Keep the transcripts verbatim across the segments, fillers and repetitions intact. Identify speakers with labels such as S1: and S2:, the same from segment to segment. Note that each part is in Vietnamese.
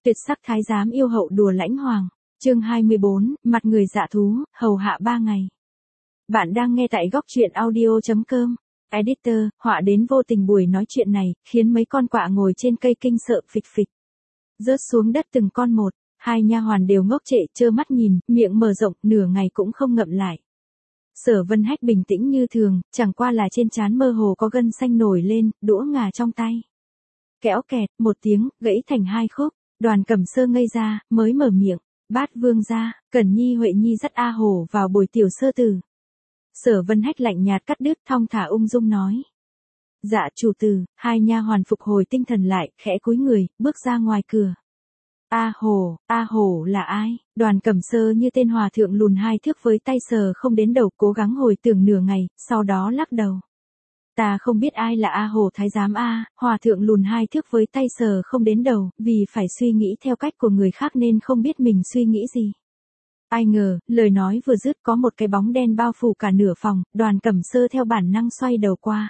S1: Tuyệt sắc thái giám yêu hậu đùa lãnh hoàng. Chương hai mươi bốn, mặt người dạ thú, hầu hạ ba ngày. Bạn đang nghe tại góc truyện audio chấm com. Editor, họa đến vô tình buổi nói chuyện này, khiến mấy con quạ ngồi trên cây kinh sợ phịch phịch. Rớt xuống đất từng con một, hai nha hoàn đều ngốc trệ trơ mắt nhìn, miệng mở rộng, nửa ngày cũng không ngậm lại. Sở Vân Hách bình tĩnh như thường, chẳng qua là trên trán mơ hồ có gân xanh nổi lên, đũa ngà trong tay. Kéo kẹt, một tiếng, gãy thành hai khúc, Đoàn Cẩm Sơ ngây ra, mới mở miệng. Bát vương gia, Cẩn Nhi Huệ Nhi dắt A Hổ vào bồi tiểu sơ tử. Sở Vân Hách lạnh nhạt cắt đứt, thong thả ung dung nói. Dạ chủ tử. Hai nha hoàn phục hồi tinh thần lại, khẽ cúi người, bước ra ngoài cửa. A Hổ, A Hổ là ai? Đoàn Cẩm Sơ như tên hòa thượng lùn hai thước với tay sờ không đến đầu, cố gắng hồi tưởng nửa ngày, sau đó lắc đầu. Ta không biết ai là A Hổ thái giám A, hòa thượng lùn hai thước với tay sờ không đến đầu, vì phải suy nghĩ theo cách của người khác nên không biết mình suy nghĩ gì. Ai ngờ, lời nói vừa dứt có một cái bóng đen bao phủ cả nửa phòng, Đoàn Cẩm Sơ theo bản năng xoay đầu qua.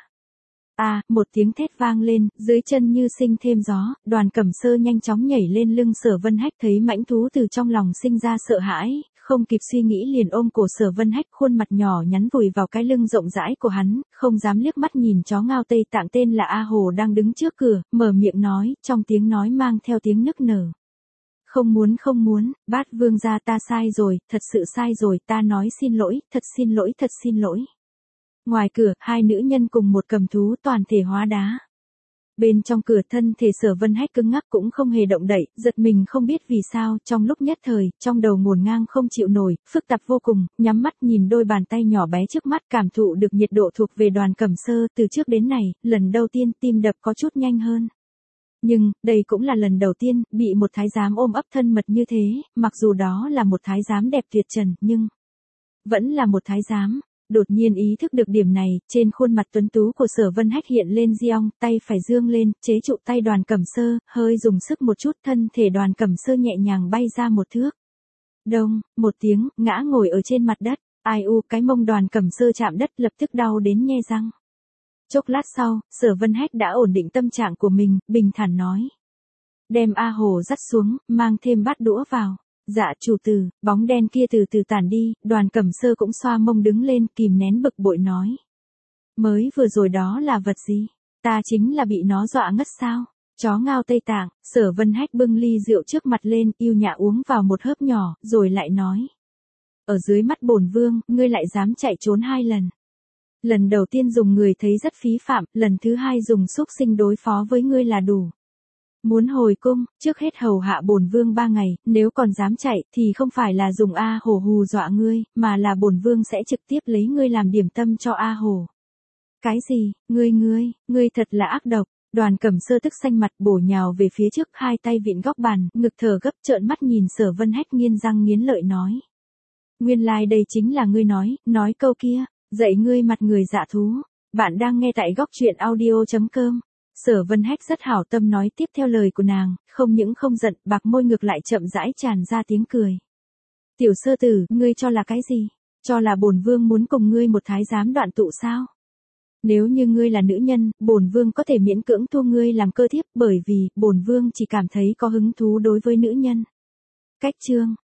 S1: A, một tiếng thét vang lên, dưới chân như sinh thêm gió, Đoàn Cẩm Sơ nhanh chóng nhảy lên lưng Sở Vân Hách, thấy mãnh thú từ trong lòng sinh ra sợ hãi, không kịp suy nghĩ liền ôm cổ Sở Vân Hách, khuôn mặt nhỏ nhắn vùi vào cái lưng rộng rãi của hắn, không dám liếc mắt nhìn chó ngao Tây Tạng tên là A Hồ đang đứng trước cửa, mở miệng nói, trong tiếng nói mang theo tiếng nức nở. Không muốn không muốn, Bát vương gia ta sai rồi, thật sự sai rồi, ta nói xin lỗi, thật xin lỗi, thật xin lỗi. Ngoài cửa, hai nữ nhân cùng một cầm thú toàn thể hóa đá. Bên trong cửa thân thể Sở Vân Hách cứng ngắc cũng không hề động đậy, giật mình không biết vì sao, trong lúc nhất thời, trong đầu ngổn ngang không chịu nổi, phức tạp vô cùng, nhắm mắt nhìn đôi bàn tay nhỏ bé trước mắt, cảm thụ được nhiệt độ thuộc về Đoàn Cẩm Sơ, từ trước đến nay, lần đầu tiên tim đập có chút nhanh hơn. Nhưng, đây cũng là lần đầu tiên, bị một thái giám ôm ấp thân mật như thế, mặc dù đó là một thái giám đẹp tuyệt trần, nhưng vẫn là một thái giám. Đột nhiên ý thức được điểm này, trên khuôn mặt tuấn tú của Sở Vân Hách hiện lên giong, tay phải dương lên, chế trụ tay Đoàn Cẩm Sơ, hơi dùng sức một chút, thân thể Đoàn Cẩm Sơ nhẹ nhàng bay ra một thước. Đông, một tiếng, ngã ngồi ở trên mặt đất, ai u, cái mông Đoàn Cẩm Sơ chạm đất lập tức đau đến nhe răng. Chốc lát sau, Sở Vân Hách đã ổn định tâm trạng của mình, bình thản nói. Đem A Hồ dắt xuống, mang thêm bát đũa vào. Dạ chủ tử. Bóng đen kia từ từ tản đi, Đoàn Cẩm Sơ cũng xoa mông đứng lên, kìm nén bực bội nói. Mới vừa rồi đó là vật gì? Ta chính là bị nó dọa ngất sao? Chó ngao Tây Tạng. Sở Vân Hách bưng ly rượu trước mặt lên, yêu nhã uống vào một hớp nhỏ, rồi lại nói. Ở dưới mắt bổn vương, ngươi lại dám chạy trốn hai lần. Lần đầu tiên dùng người thấy rất phí phạm, lần thứ hai dùng xúc sinh đối phó với ngươi là đủ. Muốn hồi cung, trước hết hầu hạ bổn vương ba ngày, nếu còn dám chạy, thì không phải là dùng A Hồ hù dọa ngươi, mà là bổn vương sẽ trực tiếp lấy ngươi làm điểm tâm cho A Hồ. Cái gì, ngươi ngươi, ngươi thật là ác độc. Đoàn Cẩm Sơ tức xanh mặt bổ nhào về phía trước, hai tay vịn góc bàn, ngực thở gấp, trợn mắt nhìn Sở Vân Hách nghiến răng nghiến lợi nói. Nguyên lai like đây chính là ngươi nói, nói câu kia, dạy ngươi mặt người dạ thú. Bạn đang nghe tại góc truyện audio chấm com. Sở Vân Hách rất hảo tâm nói tiếp theo lời của nàng, không những không giận, bạc môi ngược lại chậm rãi tràn ra tiếng cười. Tiểu sơ tử, ngươi cho là cái gì? Cho là bổn vương muốn cùng ngươi một thái giám đoạn tụ sao? Nếu như ngươi là nữ nhân, bổn vương có thể miễn cưỡng thu ngươi làm cơ thiếp, bởi vì bổn vương chỉ cảm thấy có hứng thú đối với nữ nhân. Cách chương.